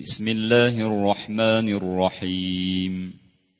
بسم الله الرحمن الرحيم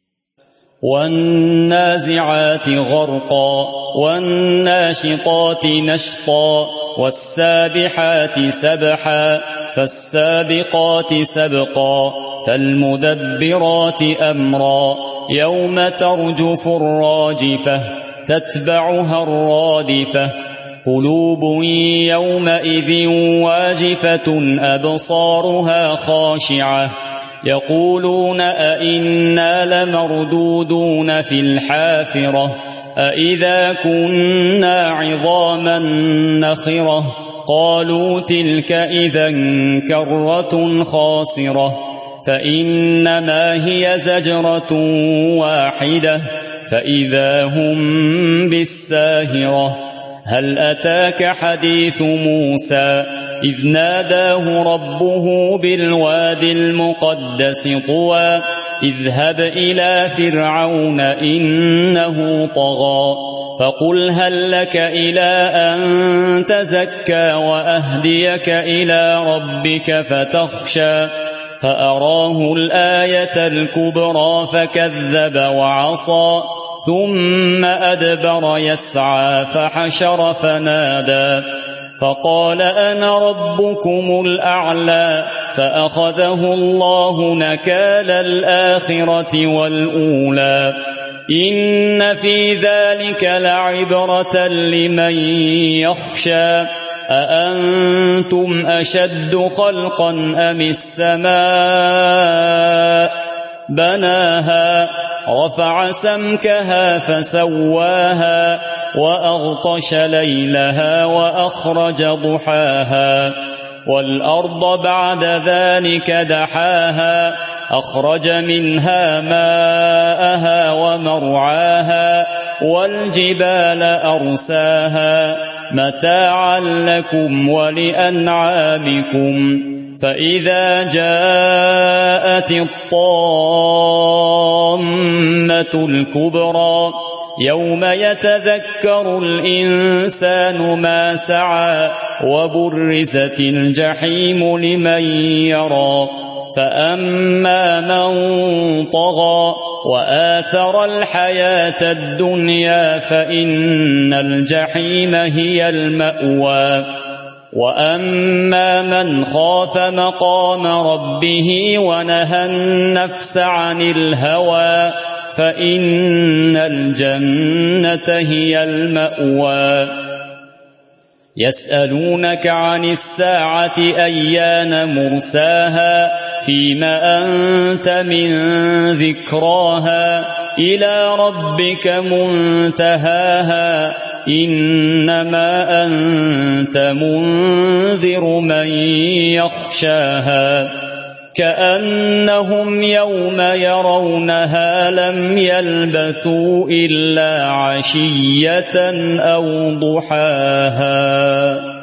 والنازعات غرقا والناشطات نشطا والسابحات سبحا فالسابقات سبقا فالمدبرات أمرا يوم ترجف الراجفة تتبعها الرادفة قلوب يومئذ واجفة أبصارها خاشعة يقولون أئنا لمردودون في الحافرة أئذا كنا عظاما نخرة قالوا تلك إذا كرة خاسرة فإنما هي زجرة واحدة فإذا هم بالساهرة هل أتاك حديث موسى إذ ناداه ربه بالوادي المقدس طوى اذهب إلى فرعون إنه طغى فقل هل لك إلى أن تزكى وأهديك إلى ربك فتخشى فأراه الآية الكبرى فكذب وعصى ثم أدبر يسعى فحشر فنادى فقال أنا ربكم الأعلى فأخذه الله نكال الآخرة والأولى إن في ذلك لعبرة لمن يخشى أأنتم أشد خلقا أم السماء بناها رفع سمكها فسواها وأغطش ليلها وأخرج ضحاها والأرض بعد ذلك دحاها أخرج منها ماءها ومرعاها والجبال أرساها متاعا لكم ولأنعامكم فإذا جاءت الطامة الكبرى يوم يتذكر الإنسان ما سعى وبرزت الجحيم لمن يرى فأما من طغى وآثر الحياة الدنيا فإن الجحيم هي المأوى وأما من خاف مقام ربه ونهى النفس عن الهوى فإن الجنة هي المأوى يسألونك عن الساعة أيان مرساها فيما أنت من ذكراها إلى ربك منتهاها إنما أنت منذر من يخشاها كأنهم يوم يرونها لم يلبثوا إلا عشية أو ضحاها.